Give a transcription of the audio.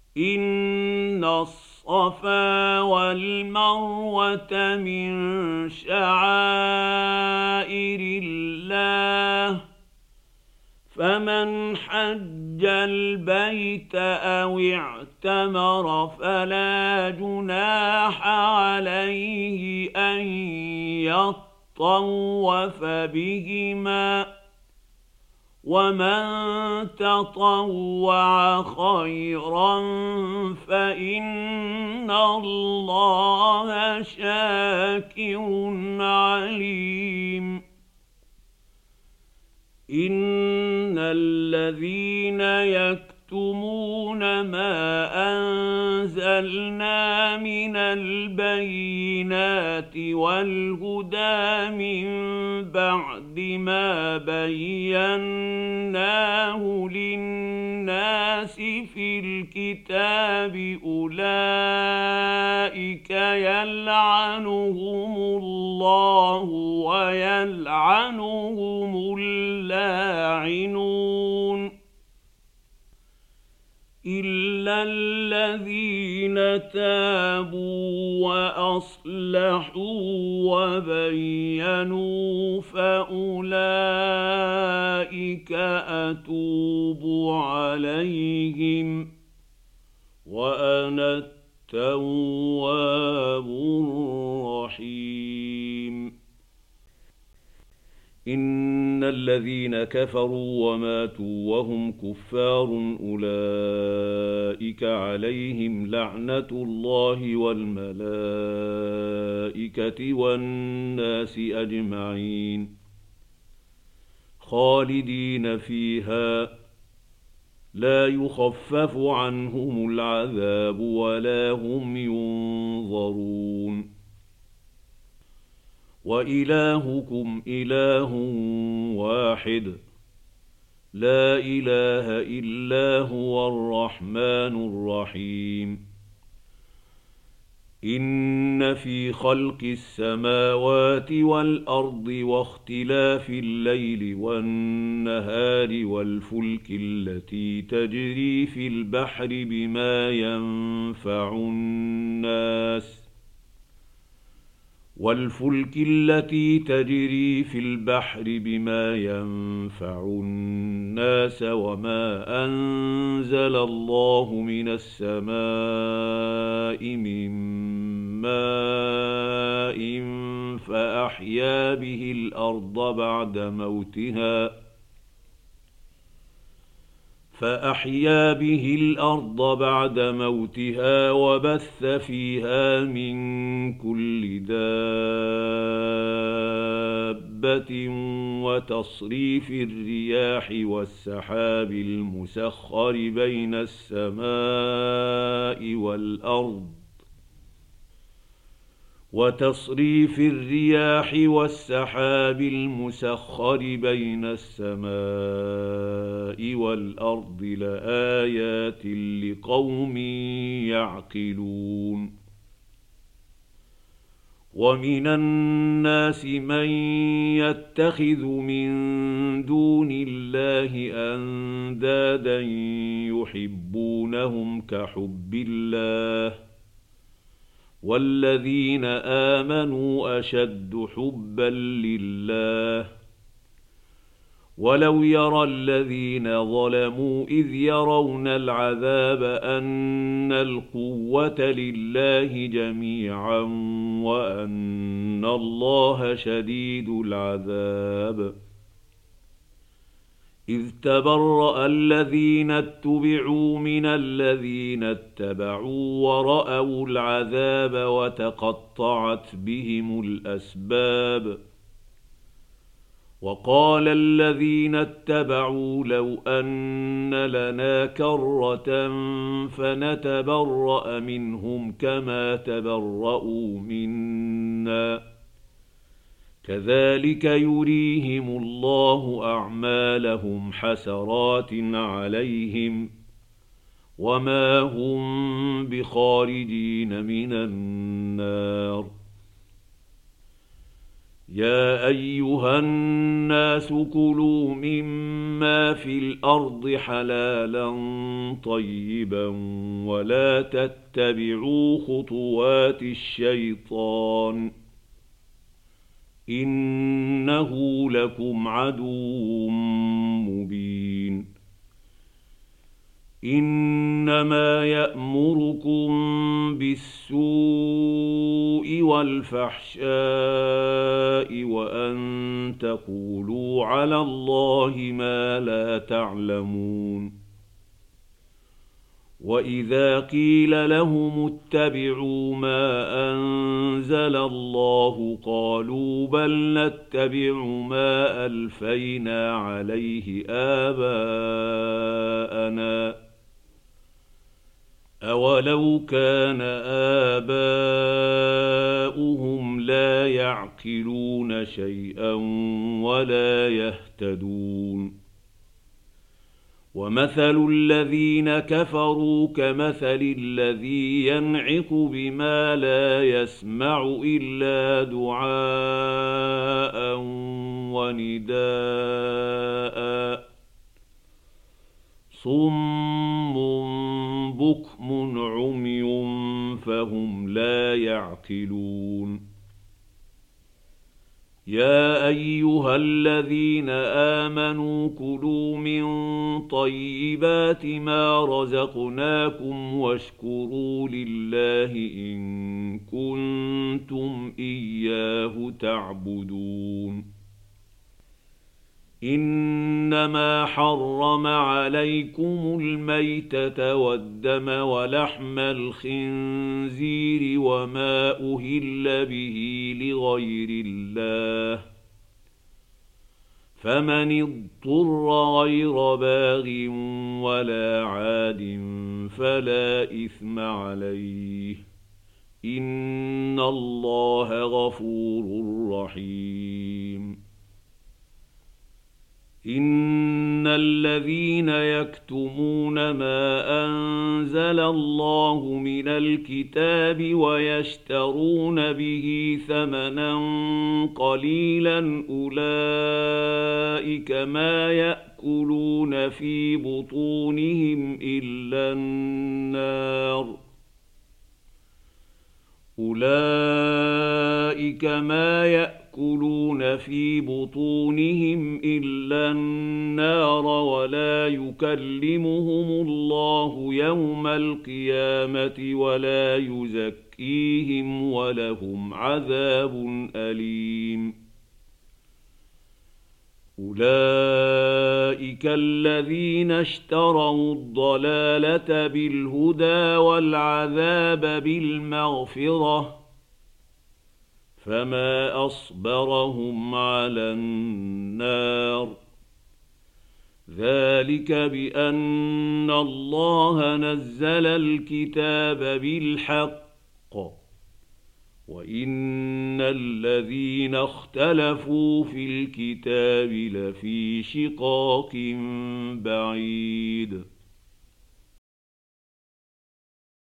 إن الصفا والمروة من شعائر الله فمن حج البيت أو اعتمر فلا جناح عليه أن يطوف بهما ومن تطوع خيرا فإن الله شاكر عليم إن الذين يكتمون ما أنزلنا من البينات والهدى من بعد ما بيناه للناس في الكتاب أولئك يلعنهم الله ويلعنهم اللاعنون إلا الذين تابوا وأصلحوا وبينوا فأولئك أتوب عليهم وأنا التواب الرحيم إن الذين كفروا وماتوا وهم كفار أولئك عليهم لعنة الله والملائكة والناس أجمعين خالدين فيها لا يخفف عنهم العذاب ولا هم ينظرون وإلهكم إله واحد لا إله إلا هو الرحمن الرحيم إن في خلق السماوات والأرض واختلاف الليل والنهار والفلك التي تجري في البحر بما ينفع الناس وما أنزل الله من السماء من ماء فأحيا به الأرض بعد موتها وبث فيها من كل دابة وتصريف الرياح والسحاب المسخر بين السماء والأرض لآيات لقوم يعقلون ومن الناس من يتخذ من دون الله أندادا يحبونهم كحب الله والذين آمنوا أشد حبا لله ولو يرى الذين ظلموا إذ يرون العذاب أن القوة لله جميعا وأن الله شديد العذاب إذ تبرأ الذين اتبعوا من الذين اتبعوا ورأوا العذاب وتقطعت بهم الأسباب وقال الذين اتبعوا لو أن لنا كرة فنتبرأ منهم كما تبرأوا منا كذلك يريهم الله أعمالهم حسرات عليهم وما هم بخارجين من النار يا أيها الناس كلوا مما في الأرض حلالا طيبا ولا تتبعوا خطوات الشيطان إنه لكم عدو مبين إنما يأمركم بالسوء والفحشاء وأن تقولوا على الله ما لا تعلمون وإذا قيل لهم اتبعوا ما أنزل الله قالوا بل نتبع ما ألفينا عليه آباءنا أولو كان آباؤهم لا يعقلون شيئا ولا يهتدون ومثل الذين كفروا كمثل الذي ينعق بما لا يسمع إلا دعاء ونداء صم بكم عمي فهم لا يعقلون يا أيها الذين آمنوا كلوا من طيبات ما رزقناكم واشكروا لله إن كنتم إياه تعبدون إنما حرم عليكم الميتة والدم ولحم الخنزير وما أهل به لغير الله فمن اضطر غير باغ ولا عاد فلا إثم عليه إن الله غفور رحيم إن الذين يكتمون ما أنزل الله من الكتاب ويشترون به ثمنا قليلا أولئك ما يأكلون في بطونهم إلا النار أولئك ما يأكلون في بطونهم إلا النار ولا يكلمهم الله يوم القيامة ولا يزكيهم ولهم عذاب أليم أولئك الذين اشتروا الضلالة بالهدى والعذاب بالمغفرة فما أصبرهم على النار ذلك بأن الله نزل الكتاب بالحق وإن الذين اختلفوا في الكتاب لفي شقاق بعيد